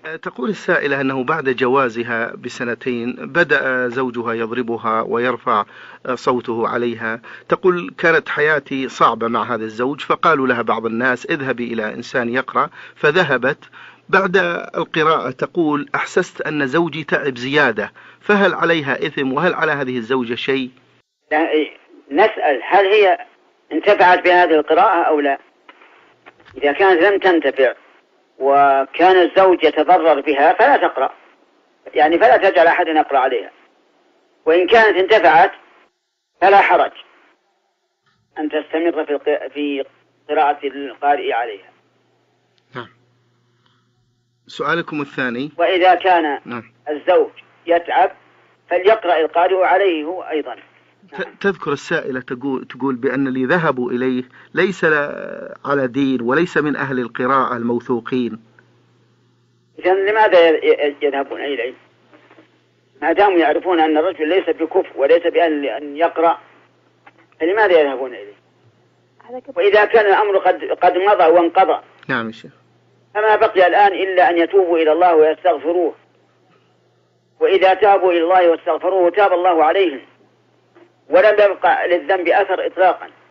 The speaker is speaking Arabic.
تقول السائلة أنه بعد جوازها بسنتين بدأ زوجها يضربها ويرفع صوته عليها. تقول كانت حياتي صعبة مع هذا الزوج، فقالوا لها بعض الناس اذهبي إلى إنسان يقرأ، فذهبت. بعد القراءة تقول أحسست أن زوجي تعب زيادة، فهل عليها إثم وهل على هذه الزوجة شيء؟ نسأل هل هي انتفعت بهذه القراءة أو لا؟ إذا كانت لم تنتفع وكان الزوج يتضرر بها فلا تقرأ، يعني فلا تجعل أحد يقرأ عليها. وإن كانت انتفعت فلا حرج أن تستمر في قراءة القارئ عليها. نعم. سؤالكم الثاني: وإذا كان الزوج يتعب فليقرأ القارئ عليه هو أيضا. تذكر السائلة تقول بأن اللي ذهبوا إليه ليس على دين وليس من أهل القراءة الموثوقين. إذن لماذا يذهبون إليه؟ ما داموا يعرفون أن الرجل ليس بكفء وليس بأهل أن يقرأ، فلماذا يذهبون إليه؟ وإذا كان الأمر قد مضى وانقضى، نعم يا شيخ، فما بقي الآن إلا أن يتوبوا إلى الله ويستغفروه، وإذا تابوا إلى الله واستغفروه تاب الله عليهم ولم يبقى للذنب أثر إطلاقا.